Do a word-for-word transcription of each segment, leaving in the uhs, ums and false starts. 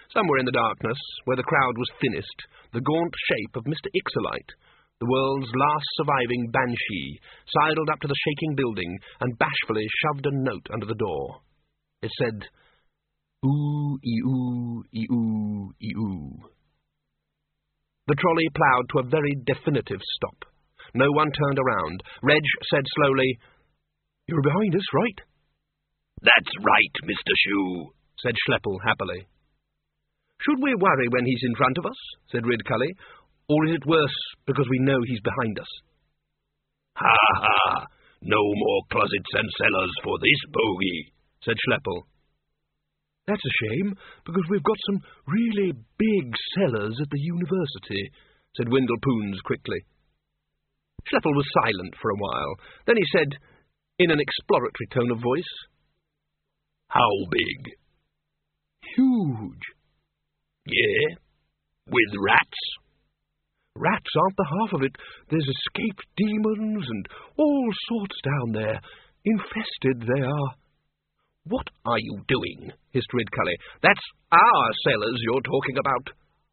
Somewhere in the darkness, where the crowd was thinnest, the gaunt shape of Mister Ixolite, the world's last surviving banshee, sidled up to the shaking building and bashfully shoved a note under the door. It said, "Ooh-ee-ooh, ee-ooh, ee-ooh." The trolley ploughed to a very definitive stop. No one turned around. Reg said slowly, "You're behind us, right?" "That's right, Mister Shoe," said Schleppel happily. "Should we worry when he's in front of us?" said Ridcully, "or is it worse because we know he's behind us?" "Ha ha! No more closets and cellars for this bogey," said Schleppel. "That's a shame, because we've got some really big cellars at the university," said Windle Poons quickly. Schleppel was silent for a while. Then he said, in an exploratory tone of voice, "How big?" "Huge." "Yeah? With rats?" "Rats aren't the half of it. There's escaped demons and all sorts down there. Infested they are." "What are you doing?" hissed Ridcully. "That's our cellars you're talking about."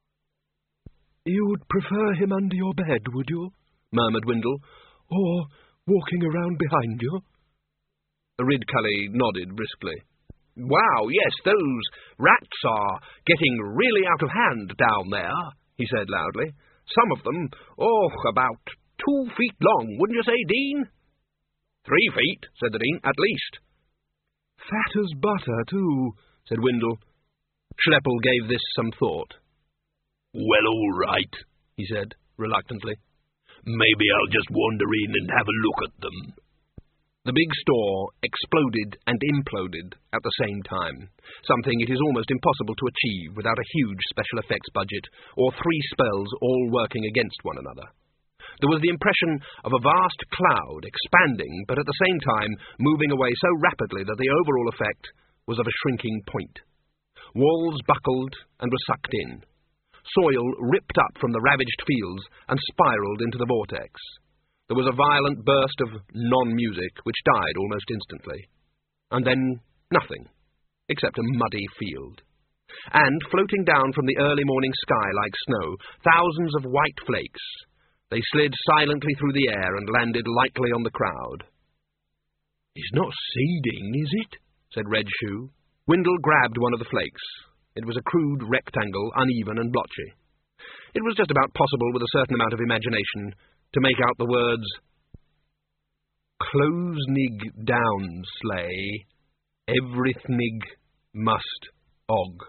"You'd prefer him under your bed, would you?" murmured Windle. "Or walking around behind you?" Ridcully nodded briskly. "Wow, yes, those rats are getting really out of hand down there," he said loudly. "Some of them, oh, about two feet long, wouldn't you say, Dean?" "Three feet," said the Dean, "at least." "Fat as butter, too," said Windle. Schleppel gave this some thought. "Well, all right," he said, reluctantly. "Maybe I'll just wander in and have a look at them." The big store exploded and imploded at the same time, something it is almost impossible to achieve without a huge special effects budget, or three spells all working against one another. There was the impression of a vast cloud expanding, but at the same time moving away so rapidly that the overall effect was of a shrinking point. Walls buckled and were sucked in. Soil ripped up from the ravaged fields and spiraled into the vortex. There was a violent burst of non-music, which died almost instantly. And then nothing, except a muddy field. And, floating down from the early morning sky like snow, thousands of white flakes. They slid silently through the air and landed lightly on the crowd. "It's not seeding, is it?" said Red Shoe. Windle grabbed one of the flakes. It was a crude rectangle, uneven and blotchy. It was just about possible, with a certain amount of imagination, to make out the words, "Closnig down, slay, everythnig must og."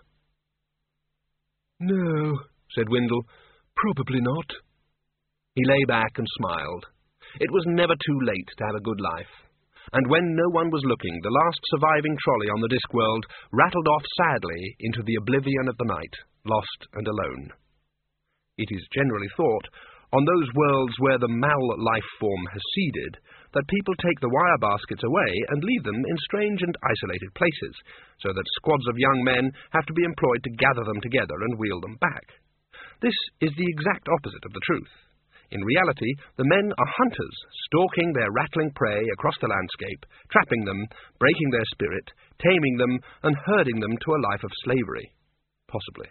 "No," said Windle, "probably not." He lay back and smiled. It was never too late to have a good life. And when no one was looking, the last surviving trolley on the Discworld rattled off sadly into the oblivion of the night, lost and alone. It is generally thought, on those worlds where the mal life form has seeded, that people take the wire baskets away and leave them in strange and isolated places, so that squads of young men have to be employed to gather them together and wheel them back. This is the exact opposite of the truth. In reality, the men are hunters, stalking their rattling prey across the landscape, trapping them, breaking their spirit, taming them, and herding them to a life of slavery. Possibly.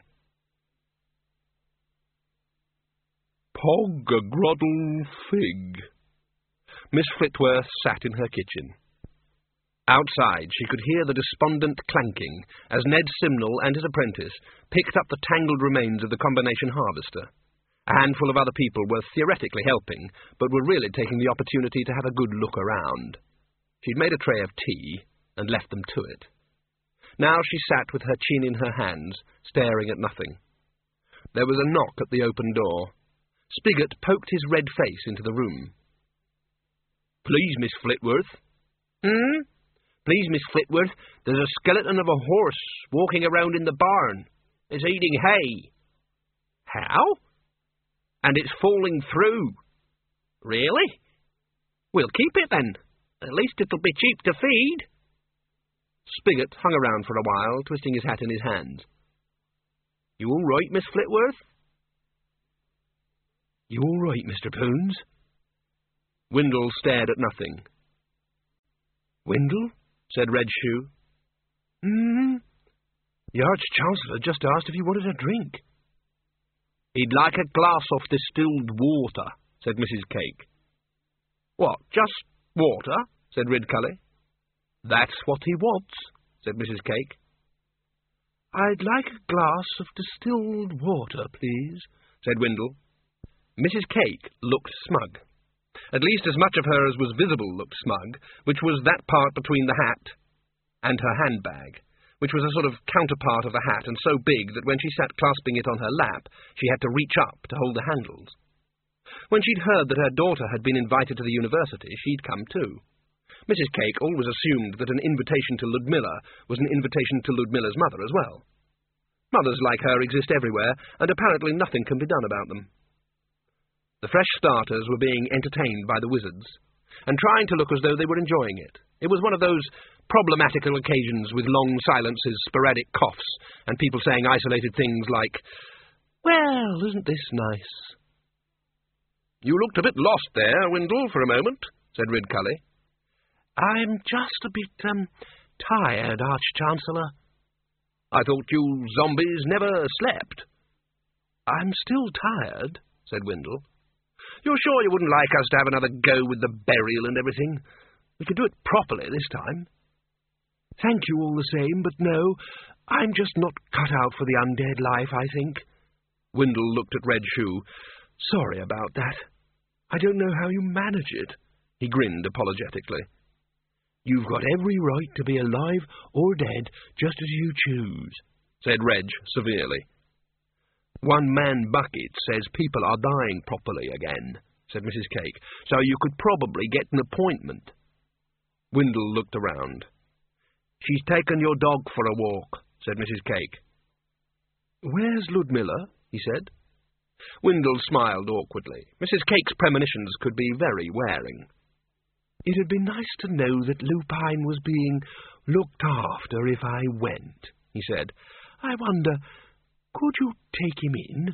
Pog-a-groddle fig. Miss Flitworth sat in her kitchen. Outside, she could hear the despondent clanking as Ned Simnel and his apprentice picked up the tangled remains of the combination harvester. A handful of other people were theoretically helping, but were really taking the opportunity to have a good look around. She'd made a tray of tea and left them to it. Now she sat with her chin in her hands, staring at nothing. There was a knock at the open door. Spigot poked his red face into the room. "Please, Miss Flitworth." "Hmm? Please, Miss Flitworth, there's a skeleton of a horse walking around in the barn. It's eating hay." "How?" "And it's falling through." "Really? We'll keep it then. At least it'll be cheap to feed." Spigot hung around for a while, twisting his hat in his hands. "You all right, Miss Flitworth?" "You all right, Mister Poons?" Windle stared at nothing. "Windle?" said Red Shoe. Hmm? The Arch-Chancellor just asked if you wanted a drink. He'd like a glass of distilled water, said Missus Cake. What, just water? Said Ridcully. That's what he wants, said Missus Cake. I'd like a glass of distilled water, please, said Windle. Missus Cake looked smug. At least as much of her as was visible looked smug, which was that part between the hat and her handbag, which was a sort of counterpart of the hat, and so big that when she sat clasping it on her lap, she had to reach up to hold the handles. When she'd heard that her daughter had been invited to the university, she'd come too. Missus Cake always assumed that an invitation to Ludmilla was an invitation to Ludmilla's mother as well. Mothers like her exist everywhere, and apparently nothing can be done about them. The fresh starters were being entertained by the wizards, and trying to look as though they were enjoying it. It was one of those problematical occasions with long silences, sporadic coughs, and people saying isolated things like, "Well, isn't this nice?" "You looked a bit lost there, Windle, for a moment," said Ridcully. "I'm just a bit, um, tired, Arch-Chancellor." "I thought you zombies never slept." "I'm still tired," said Windle. "You're sure you wouldn't like us to have another go with the burial and everything? We could do it properly this time." "Thank you all the same, but no, I'm just not cut out for the undead life, I think." Windle looked at Red Shoe. "Sorry about that. I don't know how you manage it." He grinned apologetically. "You've got every right to be alive or dead, just as you choose," said Reg severely. "One man bucket says people are dying properly again," said Missus Cake, "so you could probably get an appointment." Windle looked around. "She's taken your dog for a walk," said Missus Cake. "Where's Ludmilla?" he said. Windle smiled awkwardly. Missus Cake's premonitions could be very wearing. "It'd be nice to know that Lupine was being looked after if I went," he said. "I wonder, could you take him in?"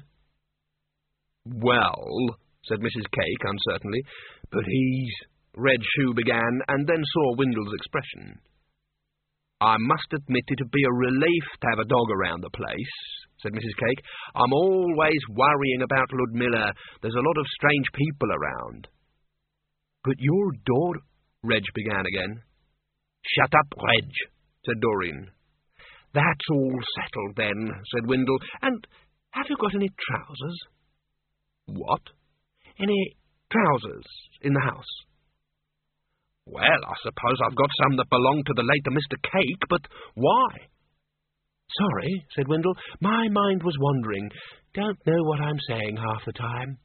"Well," said Missus Cake uncertainly, "but he's—" Red Shoe began, and then saw Windle's expression. "I must admit it'd be a relief to have a dog around the place," said Missus Cake. "I'm always worrying about Ludmilla. There's a lot of strange people around." "But your daughter—" Reg began again. "Shut up, Reg," said Doreen. "That's all settled then," said Windle. "And have you got any trousers?" "What?" "Any trousers in the house?" "Well, I suppose I've got some that belong to the later Mister Cake, but why?" "Sorry," said Windle. "My mind was wandering. Don't know what I'm saying half the time."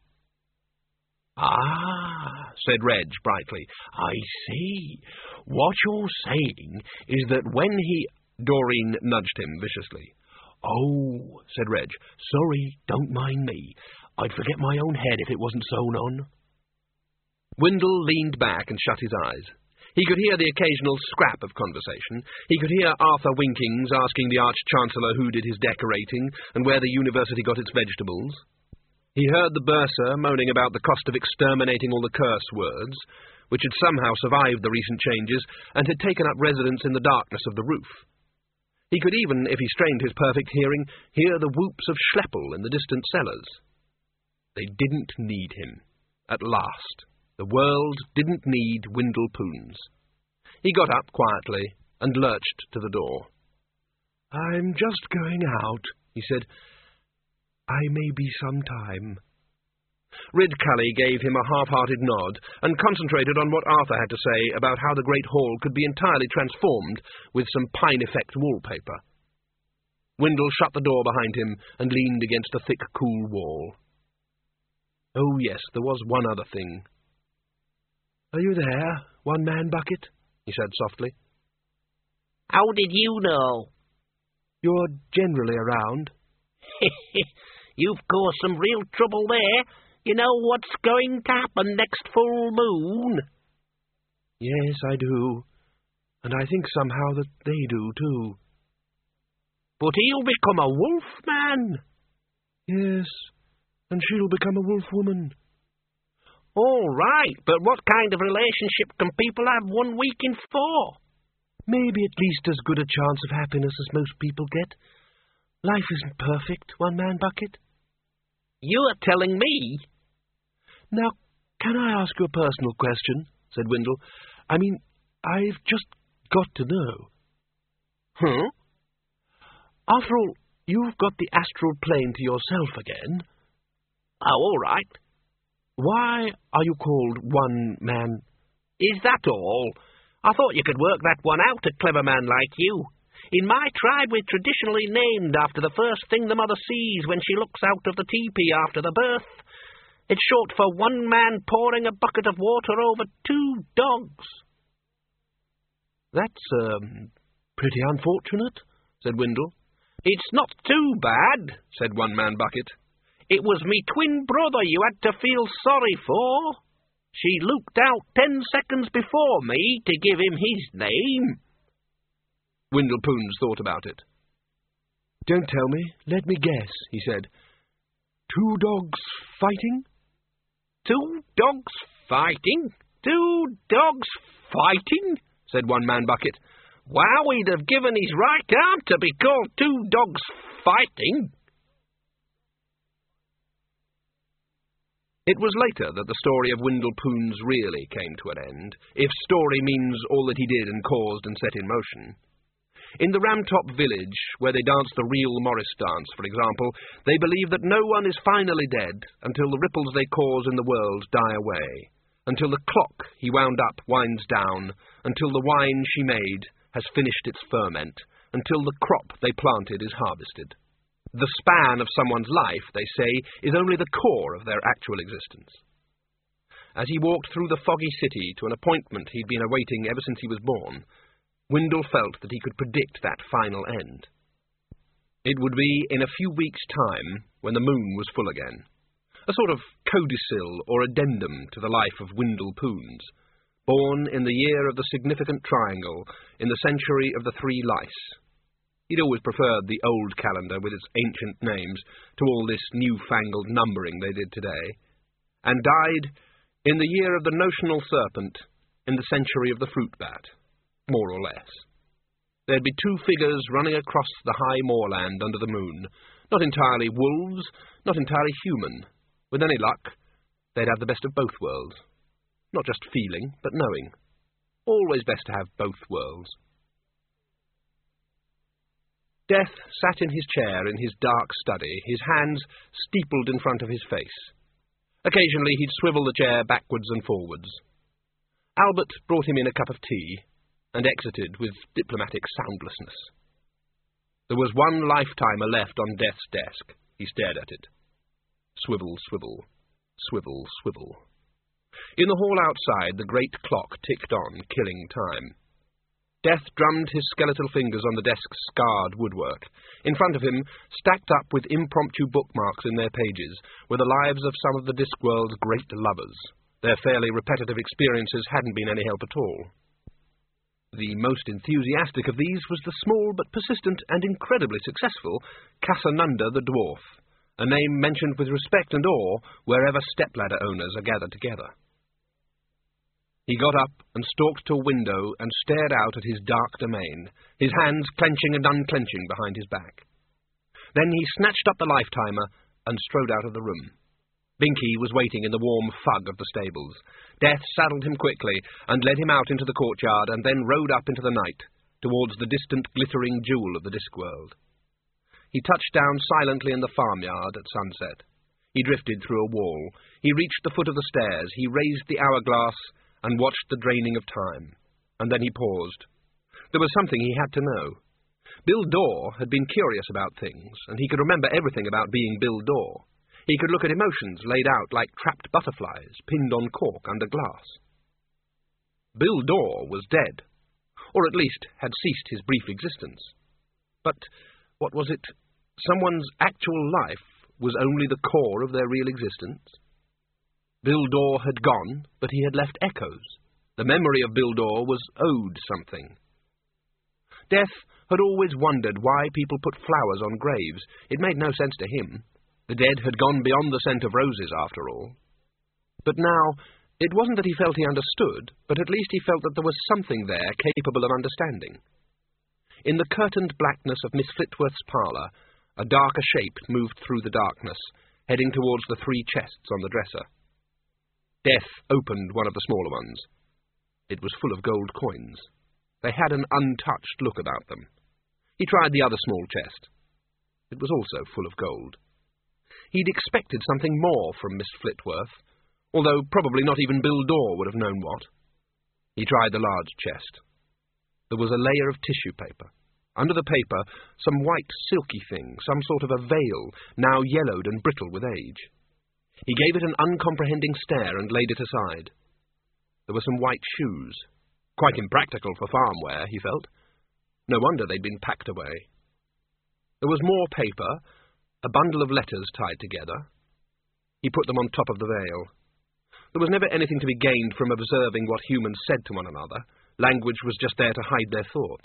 "Ah," said Reg brightly. "I see. What you're saying is that when he—" Doreen nudged him viciously. "Oh," said Reg. "Sorry, don't mind me. I'd forget my own head if it wasn't sewn on." Windle leaned back and shut his eyes. He could hear the occasional scrap of conversation. He could hear Arthur Winkings asking the Arch-Chancellor who did his decorating and where the university got its vegetables. He heard the bursar moaning about the cost of exterminating all the curse words, which had somehow survived the recent changes and had taken up residence in the darkness of the roof. He could even, if he strained his perfect hearing, hear the whoops of Schleppel in the distant cellars. They didn't need him. At last. The world didn't need Windle Poons. He got up quietly and lurched to the door. "I'm just going out," he said. "I may be some time." Ridcully gave him a half-hearted nod and concentrated on what Arthur had to say about how the great hall could be entirely transformed with some Pine-Effect wallpaper. Windle shut the door behind him and leaned against a thick, cool wall. Oh, yes, there was one other thing. "Are you there, One-Man Bucket?" he said softly. "How did you know?" "You're generally around." "You've caused some real trouble there. You know what's going to happen next full moon?" "Yes, I do. And I think somehow that they do, too." "But he'll become a wolf man." "Yes, and she'll become a wolf woman." "All right, but what kind of relationship can people have one week in four?" "Maybe at least as good a chance of happiness as most people get. Life isn't perfect, One-Man Bucket. You're telling me? Now, can I ask you a personal question? Said Windle. I mean, I've just got to know. Hmm? After all, you've got the astral plane to yourself again. Oh, all right. Why are you called One-Man? Is that all? I thought you could work that one out, a clever man like you. In my tribe, we're traditionally named after the first thing the mother sees when she looks out of the teepee after the birth. It's short for one man pouring a bucket of water over two dogs. That's, um, pretty unfortunate, said Windle. It's not too bad, said One-Man Bucket. It was me twin brother you had to feel sorry for. She looked out ten seconds before me to give him his name. Windlepoons thought about it. Don't tell me. Let me guess, he said. Two dogs fighting? Two dogs fighting? Two dogs fighting? Said One-Man Bucket. Wow, he'd have given his right arm to be called two dogs fighting. It was later that the story of Windlepoons really came to an end, if story means all that he did and caused and set in motion. In the Ramtop village, where they dance the real Morris dance, for example, they believe that no one is finally dead until the ripples they cause in the world die away, until the clock he wound up winds down, until the wine she made has finished its ferment, until the crop they planted is harvested. The span of someone's life, they say, is only the core of their actual existence. As he walked through the foggy city to an appointment he'd been awaiting ever since he was born, Windle felt that he could predict that final end. It would be in a few weeks' time, when the moon was full again, a sort of codicil or addendum to the life of Windlepoons, born in the year of the significant triangle, in the century of the three lice. He'd always preferred the old calendar with its ancient names to all this new-fangled numbering they did today, and died in the year of the notional serpent, in the century of the fruit bat. More or less. There'd be two figures running across the high moorland under the moon, not entirely wolves, not entirely human. With any luck, they'd have the best of both worlds. Not just feeling, but knowing. Always best to have both worlds. Death sat in his chair in his dark study, his hands steepled in front of his face. Occasionally he'd swivel the chair backwards and forwards. Albert brought him in a cup of tea, and exited with diplomatic soundlessness. There was one lifetimer left on Death's desk. He stared at it. Swivel, swivel, swivel, swivel. In the hall outside, the great clock ticked on, killing time. Death drummed his skeletal fingers on the desk's scarred woodwork. In front of him, stacked up with impromptu bookmarks in their pages, were the lives of some of the Discworld's great lovers. Their fairly repetitive experiences hadn't been any help at all. The most enthusiastic of these was the small but persistent and incredibly successful Casanunda the Dwarf, a name mentioned with respect and awe wherever stepladder owners are gathered together. He got up and stalked to a window and stared out at his dark domain, his hands clenching and unclenching behind his back. Then he snatched up the lifetimer and strode out of the room. Binky was waiting in the warm fug of the stables. Death saddled him quickly and led him out into the courtyard and then rode up into the night, towards the distant glittering jewel of the Discworld. He touched down silently in the farmyard at sunset. He drifted through a wall. He reached the foot of the stairs. He raised the hourglass and watched the draining of time. And then he paused. There was something he had to know. Bill Dorr had been curious about things, and he could remember everything about being Bill Dorr. He could look at emotions laid out like trapped butterflies pinned on cork under glass. Bill Dorr was dead, or at least had ceased his brief existence. But what was it? Someone's actual life was only the core of their real existence? Bill Dorr had gone, but he had left echoes. The memory of Bill Dorr was owed something. Death had always wondered why people put flowers on graves. It made no sense to him. The dead had gone beyond the scent of roses, after all. But now, it wasn't that he felt he understood, but at least he felt that there was something there capable of understanding. In the curtained blackness of Miss Flitworth's parlour, A darker shape moved through the darkness, heading towards the three chests on the dresser. Death opened one of the smaller ones. It was full of gold coins. They had an untouched look about them. He tried the other small chest. It was also full of gold. He'd expected something more from Miss Flitworth, although probably not even Bill Dore would have known what. He tried the large chest. There was a layer of tissue paper. Under the paper, some white silky thing, some sort of a veil, now yellowed and brittle with age. He gave it an uncomprehending stare and laid it aside. There were some white shoes. Quite impractical for farm wear, he felt. No wonder they'd been packed away. There was more paper, a bundle of letters tied together. He put them on top of the veil. There was never anything to be gained from observing what humans said to one another. Language was just there to hide their thoughts.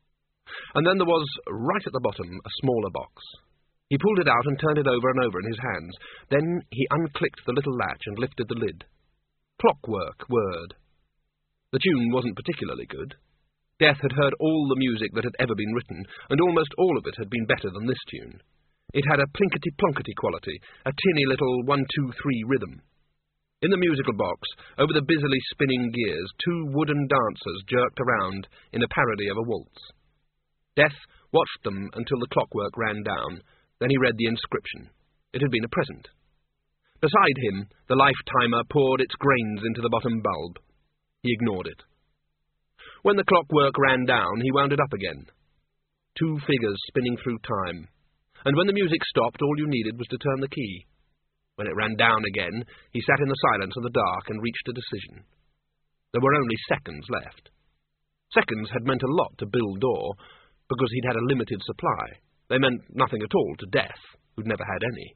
And then there was, right at the bottom, a smaller box. He pulled it out and turned it over and over in his hands. Then he unclicked the little latch and lifted the lid. Clockwork Word. The tune wasn't particularly good. Death had heard all the music that had ever been written, and almost all of it had been better than this tune. It had a plinkety-plonkety quality, a tinny little one-two-three rhythm. In the musical box, over the busily spinning gears, two wooden dancers jerked around in a parody of a waltz. Death watched them until the clockwork ran down. Then he read the inscription. It had been a present. Beside him, the life-timer poured its grains into the bottom bulb. He ignored it. When the clockwork ran down, he wound it up again. Two figures spinning through time. And when the music stopped, all you needed was to turn the key. When it ran down again, he sat in the silence of the dark and reached a decision. There were only seconds left. Seconds had meant a lot to Bill Dore, because he'd had a limited supply. They meant nothing at all to Death, who'd never had any.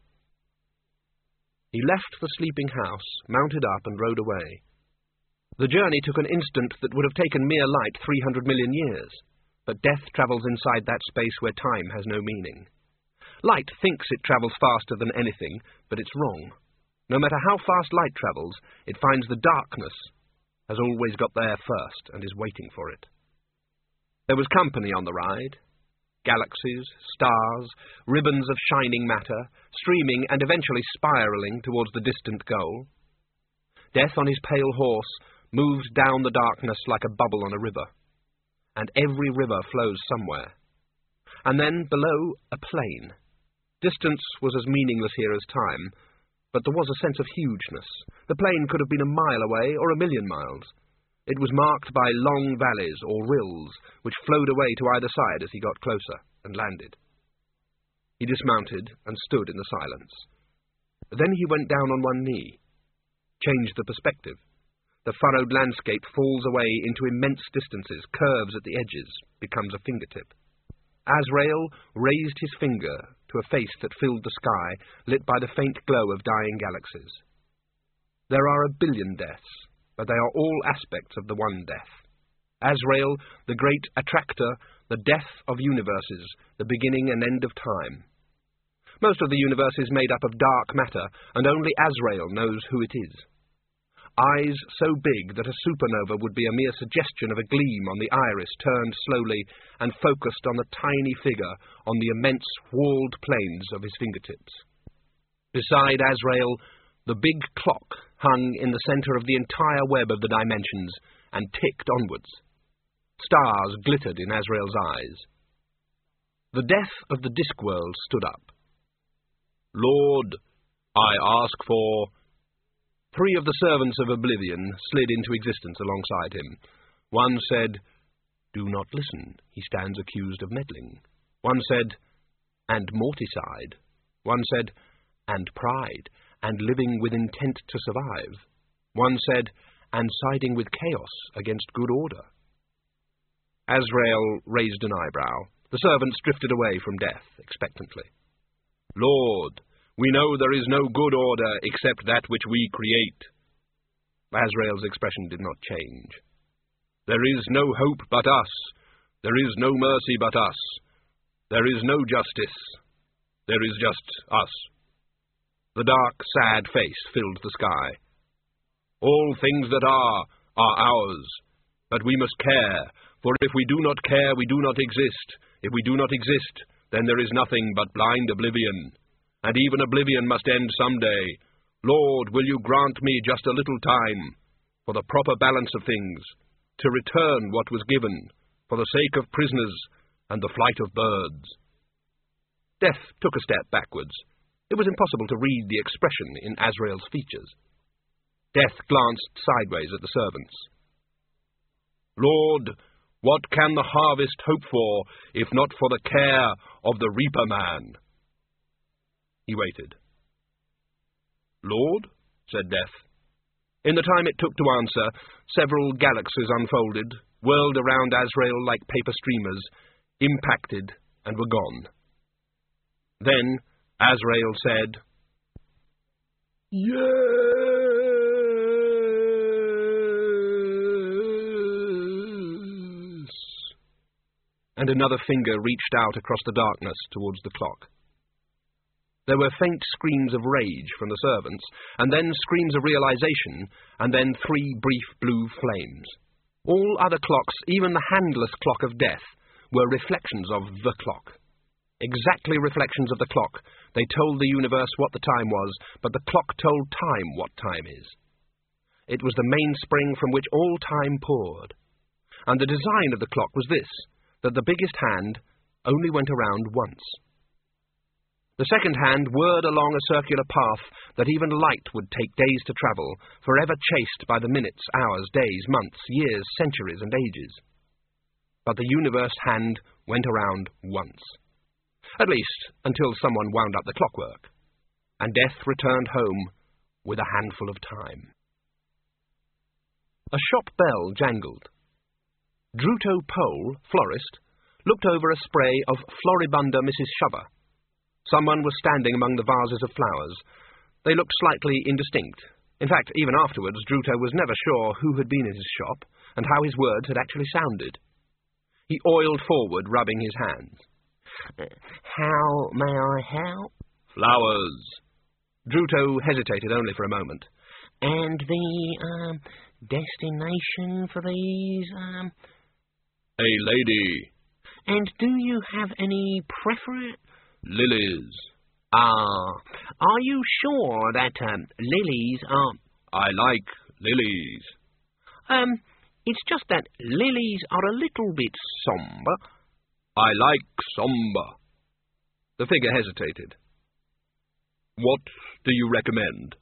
He left the sleeping house, mounted up, and rode away. The journey took an instant that would have taken mere light three hundred million years, but Death travels inside that space where time has no meaning. Light thinks it travels faster than anything, but it's wrong. No matter how fast light travels, it finds the darkness has always got there first and is waiting for it. There was company on the ride. Galaxies, stars, ribbons of shining matter, streaming and eventually spiralling towards the distant goal. Death on his pale horse moved down the darkness like a bubble on a river. And every river flows somewhere. And then, below, a plain. Distance was as meaningless here as time, but there was a sense of hugeness. The plain could have been a mile away or a million miles. It was marked by long valleys or rills, which flowed away to either side as he got closer and landed. He dismounted and stood in the silence. Then he went down on one knee, changed the perspective. The furrowed landscape falls away into immense distances, curves at the edges, becomes a fingertip. Azrael raised his finger to a face that filled the sky, lit by the faint glow of dying galaxies. There are a billion deaths, but they are all aspects of the one death. Azrael, the great attractor, the death of universes, the beginning and end of time. Most of the universe is made up of dark matter, and only Azrael knows who it is. Eyes so big that a supernova would be a mere suggestion of a gleam on the iris turned slowly and focused on the tiny figure on the immense walled plains of his fingertips. Beside Azrael, the big clock hung in the centre of the entire web of the dimensions and ticked onwards. Stars glittered in Azrael's eyes. The death of the Discworld stood up. "Lord, I ask for..." Three of the servants of Oblivion slid into existence alongside him. One said, "Do not listen, he stands accused of meddling." One said, "And morticide." One said, "And pride, and living with intent to survive." One said, "And siding with chaos against good order." Azrael raised an eyebrow. The servants drifted away from Death, expectantly. "Lord, we know there is no good order except that which we create." Azrael's expression did not change. "There is no hope but us. There is no mercy but us. There is no justice. There is just us." The dark, sad face filled the sky. "All things that are, are ours. But we must care, for if we do not care, we do not exist. If we do not exist, then there is nothing but blind oblivion, and even oblivion must end some day. Lord, will you grant me just a little time, for the proper balance of things, to return what was given, for the sake of prisoners and the flight of birds?" Death took a step backwards. It was impossible to read the expression in Azrael's features. Death glanced sideways at the servants. "Lord, what can the harvest hope for, if not for the care of the reaper man?" He waited. "Lord," said Death. In the time it took to answer, several galaxies unfolded, whirled around Azrael like paper streamers, impacted, and were gone. Then Azrael said, "Yes." And another finger reached out across the darkness towards the clock. There were faint screams of rage from the servants, and then screams of realization, and then three brief blue flames. All other clocks, even the handless clock of death, were reflections of the clock. Exactly reflections of the clock. They told the universe what the time was, but the clock told time what time is. It was the mainspring from which all time poured. And the design of the clock was this, that the biggest hand only went around once. The second hand whirred along a circular path that even light would take days to travel, forever chased by the minutes, hours, days, months, years, centuries, and ages. But the universe hand went around once. At least, until someone wound up the clockwork, and Death returned home with a handful of time. A shop bell jangled. Druto Pole, florist, looked over a spray of Floribunda Missus Shover. Someone was standing among the vases of flowers. They looked slightly indistinct. In fact, even afterwards, Druto was never sure who had been in his shop, and how his words had actually sounded. He oiled forward, rubbing his hands. "How may I help?" "Flowers." Druto hesitated only for a moment. "And the, um, destination for these, um... "A lady." "And do you have any preference?" "Lilies." "Ah, are you sure that, um, lilies are..." "I like lilies." Um, it's just that lilies are a little bit sombre." "I like sombre." The figure hesitated. "What do you recommend?"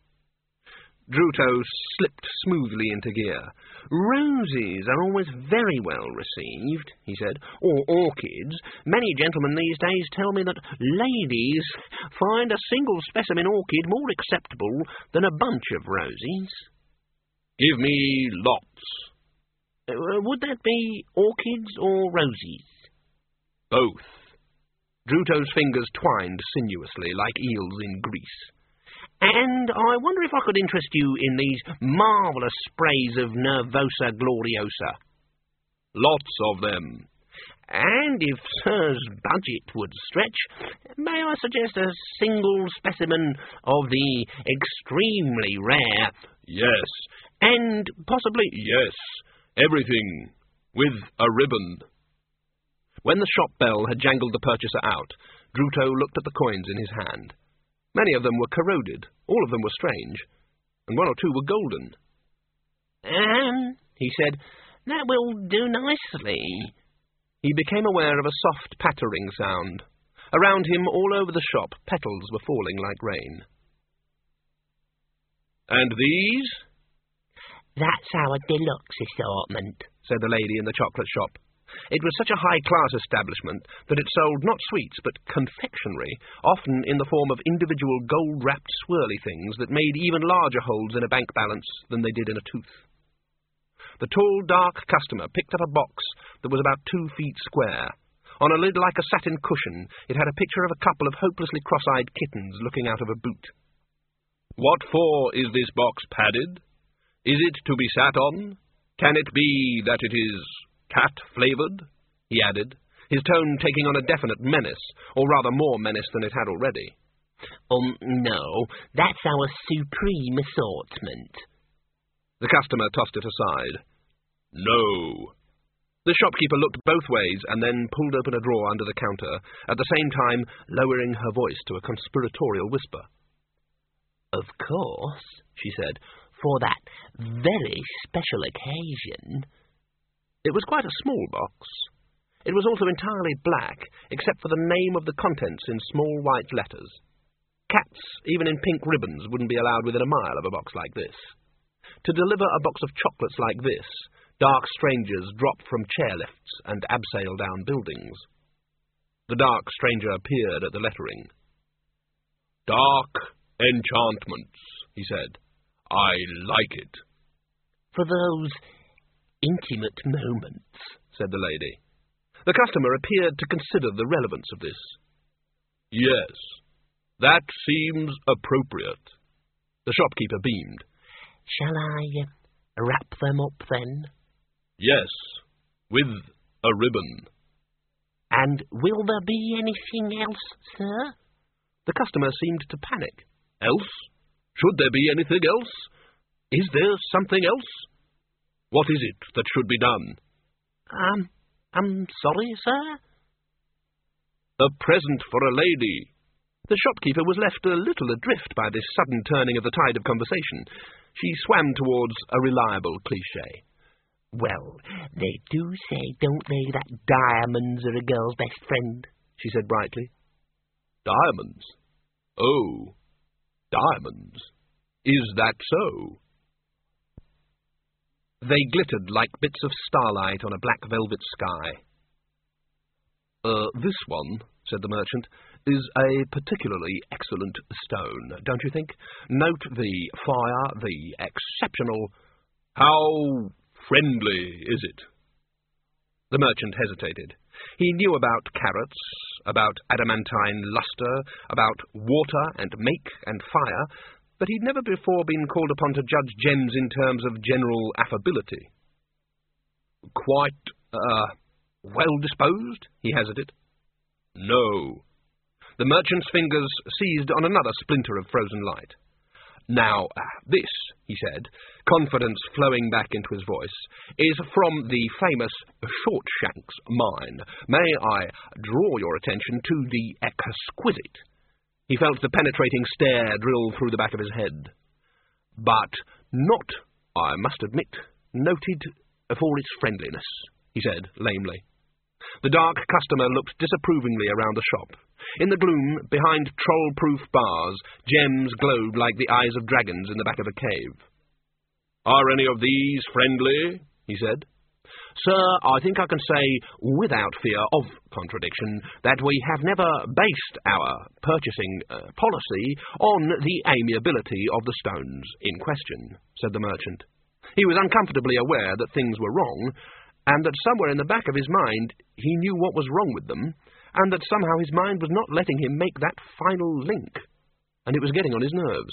Druto slipped smoothly into gear. "Roses are always very well received," he said, "or orchids. Many gentlemen these days tell me that ladies find a single specimen orchid more acceptable than a bunch of roses." "Give me lots." Uh, would that be orchids or roses?" "Both." Druto's fingers twined sinuously, like eels in grease. "And I wonder if I could interest you in these marvellous sprays of Nervosa gloriosa." "Lots of them." "And if Sir's budget would stretch, may I suggest a single specimen of the extremely rare..." "Yes." "And possibly..." "Yes, everything, with a ribbon." When the shop bell had jangled the purchaser out, Druto looked at the coins in his hand. Many of them were corroded, all of them were strange, and one or two were golden. "Um," he said, "that will do nicely." He became aware of a soft pattering sound. Around him, all over the shop, petals were falling like rain. "And these?" "That's our deluxe assortment," said the lady in the chocolate shop. It was such a high-class establishment that it sold not sweets but confectionery, often in the form of individual gold-wrapped swirly things that made even larger holes in a bank balance than they did in a tooth. The tall, dark customer picked up a box that was about two feet square. On a lid like a satin cushion, it had a picture of a couple of hopelessly cross-eyed kittens looking out of a boot. "What for is this box padded? Is it to be sat on? Can it be that it is cat-flavoured?" he added, his tone taking on a definite menace, or rather more menace than it had already. "Um, no, that's our supreme assortment." The customer tossed it aside. "No." The shopkeeper looked both ways and then pulled open a drawer under the counter, at the same time lowering her voice to a conspiratorial whisper. "Of course," she said, "for that very special occasion." It was quite a small box. It was also entirely black, except for the name of the contents in small white letters. Cats, even in pink ribbons, wouldn't be allowed within a mile of a box like this. To deliver a box of chocolates like this, dark strangers drop from chairlifts and abseil down buildings. The dark stranger peered at the lettering. "Dark enchantments," he said. "I like it." "For those intimate moments," said the lady. The customer appeared to consider the relevance of this. "Yes, that seems appropriate." The shopkeeper beamed. "Shall I uh, wrap them up, then?" "Yes, with a ribbon." "And will there be anything else, sir?" The customer seemed to panic. "Else? Should there be anything else? Is there something else? What is it that should be done?" Um, I'm sorry, sir?" "A present for a lady." The shopkeeper was left a little adrift by this sudden turning of the tide of conversation. She swam towards a reliable cliché. "Well, they do say, don't they, that diamonds are a girl's best friend?" she said brightly. "Diamonds? Oh, diamonds. Is that so?" They glittered like bits of starlight on a black velvet sky. Uh, this one, said the merchant, is a particularly excellent stone, don't you think? Note the fire, the exceptional... How friendly is it? The merchant hesitated. He knew about carrots, about adamantine lustre, about water and make and fire, but he'd never before been called upon to judge gems in terms of general affability. Quite, uh, well-disposed? He hazarded. No. The merchant's fingers seized on another splinter of frozen light. Now, this, he said, confidence flowing back into his voice, is from the famous Shortshanks mine. May I draw your attention to the exquisite? He felt the penetrating stare drill through the back of his head. But not, I must admit, noted for its friendliness, he said lamely. The dark customer looked disapprovingly around the shop. In the gloom, behind troll-proof bars, gems glowed like the eyes of dragons in the back of a cave. Are any of these friendly? He said. Sir, I think I can say, without fear of contradiction, that we have never based our purchasing uh, policy on the amiability of the stones in question, said the merchant. He was uncomfortably aware that things were wrong, and that somewhere in the back of his mind he knew what was wrong with them, and that somehow his mind was not letting him make that final link, and it was getting on his nerves.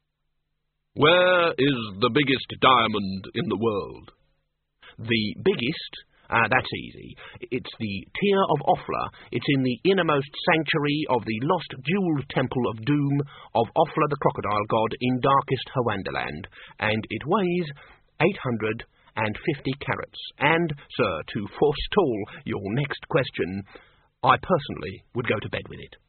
Where is the biggest diamond in the world? The biggest? Uh, that's easy. It's the Tear of Offla. It's in the innermost sanctuary of the lost jewelled temple of doom of Offla the crocodile god in darkest Hwandaland, and it weighs eight hundred and fifty carats. And, sir, to forestall your next question, I personally would go to bed with it.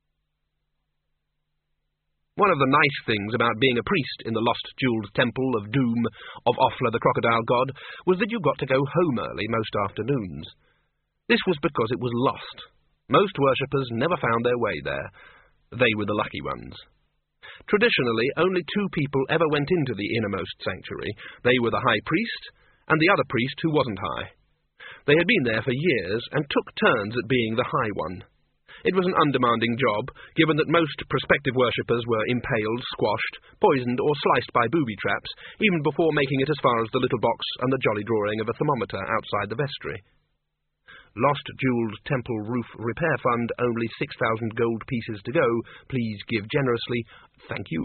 One of the nice things about being a priest in the lost jewelled temple of doom of Offla the crocodile god was that you got to go home early most afternoons. This was because it was lost. Most worshippers never found their way there. They were the lucky ones. Traditionally, only two people ever went into the innermost sanctuary. They were the high priest and the other priest who wasn't high. They had been there for years and took turns at being the high one. It was an undemanding job, given that most prospective worshippers were impaled, squashed, poisoned, or sliced by booby traps, even before making it as far as the little box and the jolly drawing of a thermometer outside the vestry. Lost Jewelled Temple Roof Repair Fund, only six thousand gold pieces to go. Please give generously. Thank you.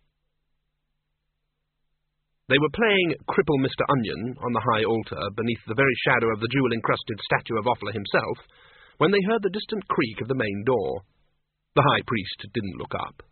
They were playing Cripple Mister Onion on the high altar, beneath the very shadow of the jewel-encrusted statue of Offla himself, when they heard the distant creak of the main door. The high priest didn't look up.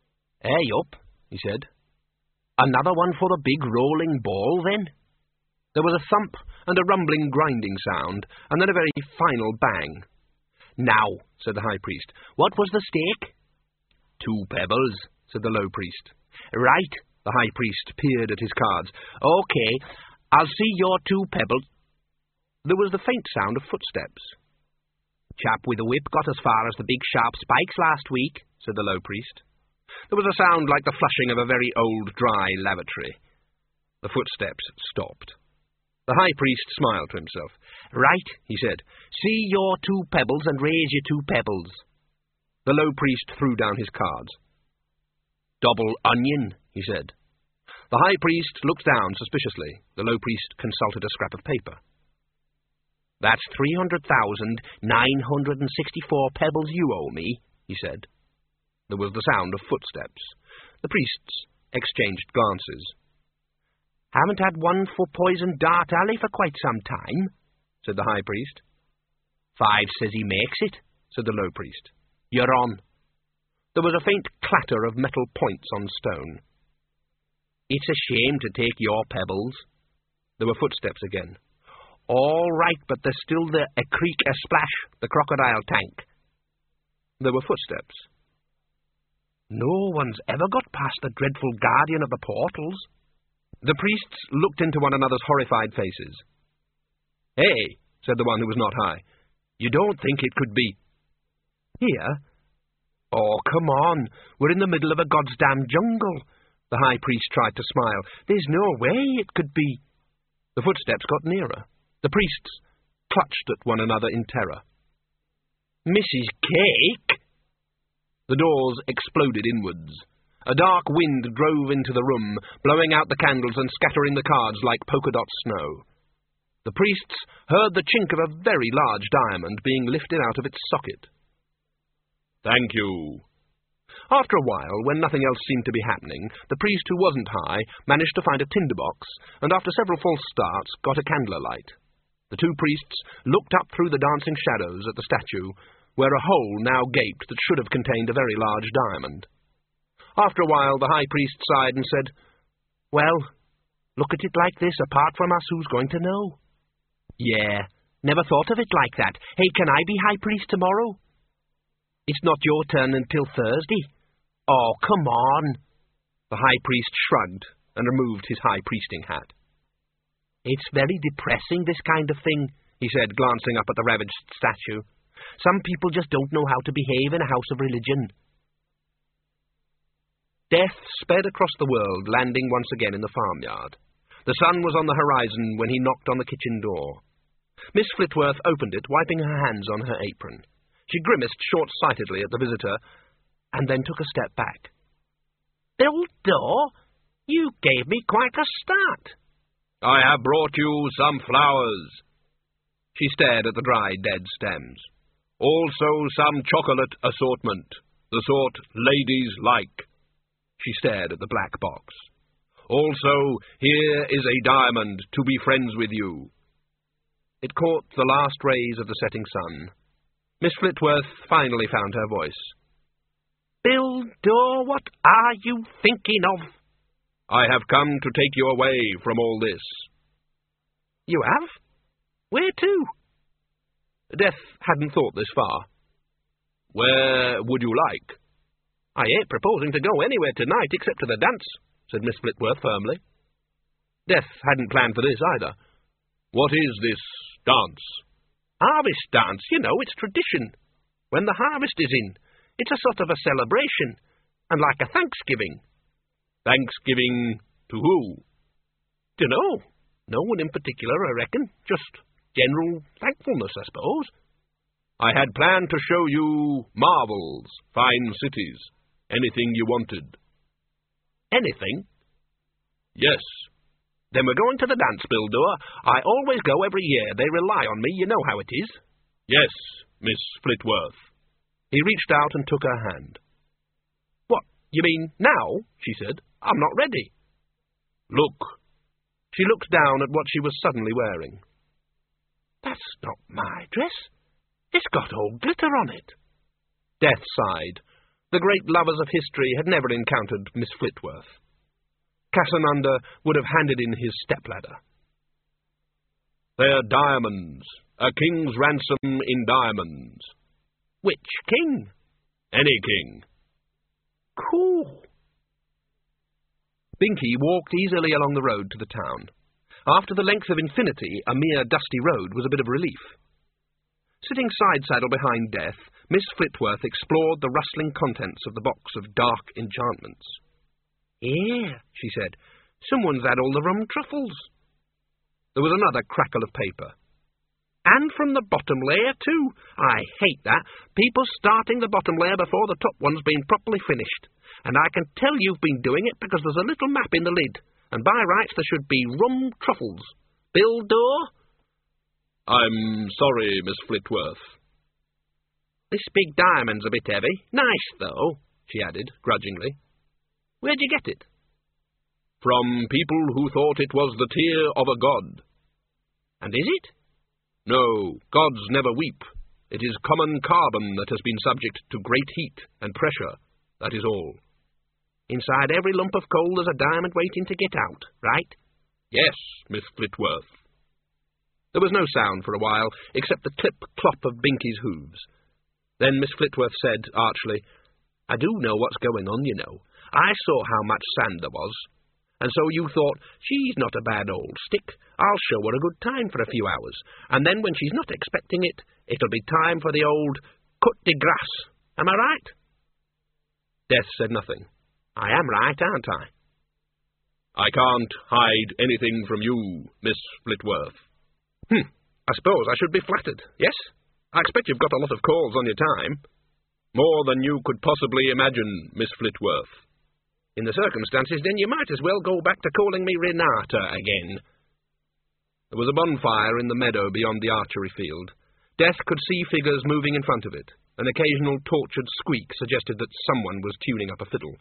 Hey up, he said. Another one for the big rolling ball, then? There was a thump and a rumbling grinding sound, and then a very final bang. "Now," said the High Priest, "what was the stake?" "Two pebbles," said the Low Priest. "Right." The High Priest peered at his cards. "OK, I'll see your two pebbles." There was the faint sound of footsteps. "Chap with the whip got as far as the big sharp spikes last week," said the Low Priest. There was a sound like the flushing of a very old, dry lavatory. The footsteps stopped. The High Priest smiled to himself. "Right," he said. "See your two pebbles and raise your two pebbles." The Low Priest threw down his cards. "Double onion," he said. The High Priest looked down suspiciously. The Low Priest consulted a scrap of paper. "That's three hundred thousand nine hundred and sixty-four pebbles you owe me," he said. There was the sound of footsteps. The priests exchanged glances. "Haven't had one for Poison Dart Alley for quite some time," said the High Priest. "Five says he makes it," said the Low Priest. "You're on." There was a faint clatter of metal points on stone. "It's a shame to take your pebbles." There were footsteps again. "All right, but there's still the a creak, a splash, the crocodile tank." There were footsteps. "No one's ever got past the dreadful guardian of the portals." The priests looked into one another's horrified faces. "Hey," said the one who was not high, "you don't think it could be here?" "Oh, come on, we're in the middle of a goddamn jungle." The High Priest tried to smile. "There's no way it could be." The footsteps got nearer. The priests clutched at one another in terror. "Missus Cake!" The doors exploded inwards. A dark wind drove into the room, blowing out the candles and scattering the cards like polka-dot snow. The priests heard the chink of a very large diamond being lifted out of its socket. "Thank you." After a while, when nothing else seemed to be happening, the priest who wasn't high managed to find a tinderbox, and after several false starts, got a candle alight. The two priests looked up through the dancing shadows at the statue, where a hole now gaped that should have contained a very large diamond. After a while, the High Priest sighed and said, "Well, look at it like this, apart from us, who's going to know?" "Yeah, never thought of it like that. Hey, can I be High Priest tomorrow?" "It's not your turn until Thursday." "Oh, come on." The High Priest shrugged and removed his high priesting hat. "It's very depressing, this kind of thing," he said, glancing up at the ravaged statue. "Some people just don't know how to behave in a house of religion." Death sped across the world, landing once again in the farmyard. The sun was on the horizon when he knocked on the kitchen door. Miss Flitworth opened it, wiping her hands on her apron. She grimaced short-sightedly at the visitor, and then took a step back. "Bill Dore, you gave me quite a start." "I have brought you some flowers." She stared at the dry, dead stems. "Also some chocolate assortment, the sort ladies like." She stared at the black box. "Also, here is a diamond to be friends with you." It caught the last rays of the setting sun. Miss Flitworth finally found her voice. "Bill Dore, what are you thinking of?" "I have come to take you away from all this." "You have? Where to?" Death hadn't thought this far. "Where would you like?" "I ain't proposing to go anywhere tonight except to the dance," said Miss Flitworth firmly. Death hadn't planned for this either. "What is this dance?" "Harvest dance, you know, it's tradition. When the harvest is in, it's a sort of a celebration, and like a Thanksgiving." "Thanksgiving to who?" "Dunno. No one in particular, I reckon. Just general thankfulness, I suppose." "I had planned to show you marvels, fine cities, anything you wanted." "Anything?" "Yes." "Then we're going to the dance, Bill Dore. I always go every year. They rely on me. You know how it is." "Yes, Miss Flitworth." He reached out and took her hand. "What, you mean now?" she said. "I'm not ready." "Look." She looked down at what she was suddenly wearing. "That's not my dress. It's got old glitter on it." Death sighed. The great lovers of history had never encountered Miss Flitworth. Casananda would have handed in his stepladder. They're diamonds. A king's ransom in diamonds. Which king? Any king. Cool. Binky walked easily along the road to the town. After the length of infinity, a mere dusty road was a bit of relief. Sitting side-saddle behind Death, Miss Flitworth explored the rustling contents of the box of dark enchantments. "Here," she said, "someone's had all the rum truffles." There was another crackle of paper. "And from the bottom layer, too. I hate that. People starting the bottom layer before the top one's been properly finished. And I can tell you've been doing it because there's a little map in the lid, and by rights there should be rum truffles. Bill Dorr?" "I'm sorry, Miss Flitworth." "This big diamond's a bit heavy. Nice, though," she added, grudgingly. "Where'd you get it?" "From people who thought it was the tear of a god." "And is it?" "No, gods never weep. It is common carbon that has been subject to great heat and pressure, that is all." "Inside every lump of coal there's a diamond waiting to get out, right?" "Yes, Miss Flitworth." There was no sound for a while, except the clip-clop of Binky's hooves. Then Miss Flitworth said, archly, "I do know what's going on, you know. I saw how much sand there was. And so you thought, she's not a bad old stick. I'll show her a good time for a few hours. And then when she's not expecting it, it'll be time for the old cut de grace. Am I right?" Death said nothing. "I am right, aren't I?" "I can't hide anything from you, Miss Flitworth." "Hm, I suppose I should be flattered, yes? I expect you've got a lot of calls on your time." "More than you could possibly imagine, Miss Flitworth." "In the circumstances, then, you might as well go back to calling me Renata again." There was a bonfire in the meadow beyond the archery field. Death could see figures moving in front of it. An occasional tortured squeak suggested that someone was tuning up a fiddle.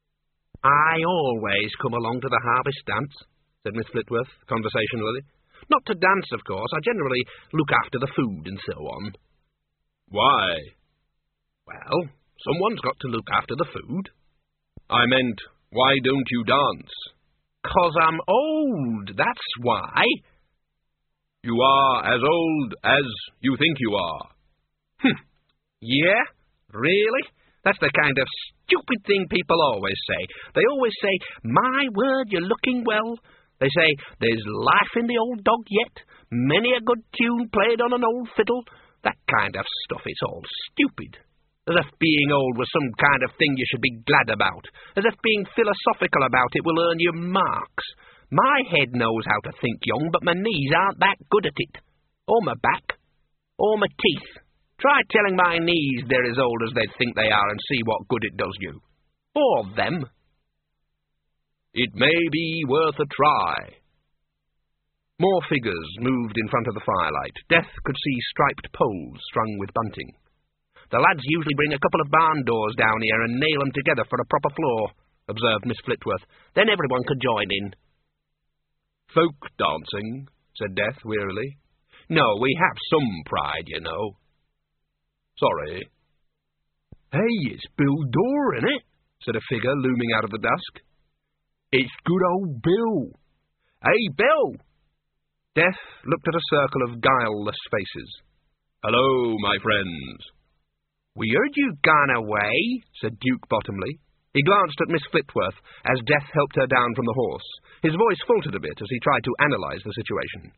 "I always come along to the harvest dance," said Miss Flitworth, conversationally. "Not to dance, of course. I generally look after the food and so on." "Why?" "Well, someone's got to look after the food." "I meant, why don't you dance?" "'Cause I'm old, that's why." "You are as old as you think you are." "Hm, yeah? Really? That's the kind of stupid thing people always say. They always say, 'My word, you're looking well.' They say, 'There's life in the old dog yet. Many a good tune played on an old fiddle.' That kind of stuff, it's all stupid. As if being old was some kind of thing you should be glad about. As if being philosophical about it will earn you marks. My head knows how to think young, but my knees aren't that good at it. Or my back. Or my teeth. Try telling my knees they're as old as they think they are and see what good it does you. Or them." "It may be worth a try." More figures moved in front of the firelight. Death could see striped poles strung with bunting. "The lads usually bring a couple of barn doors down here and nail 'em together for a proper floor," observed Miss Flitworth. "Then everyone could join in." "Folk dancing," said Death wearily. "No, we have some pride, you know." "Sorry." "Hey, it's Bill Dorr, isn't it?" said a figure looming out of the dusk. "It's good old Bill." "Hey, Bill!" Death looked at a circle of guileless faces. "Hello, my friends." "We heard you'd gone away," said Duke Bottomley. He glanced at Miss Flitworth as Death helped her down from the horse. His voice faltered a bit as he tried to analyse the situation.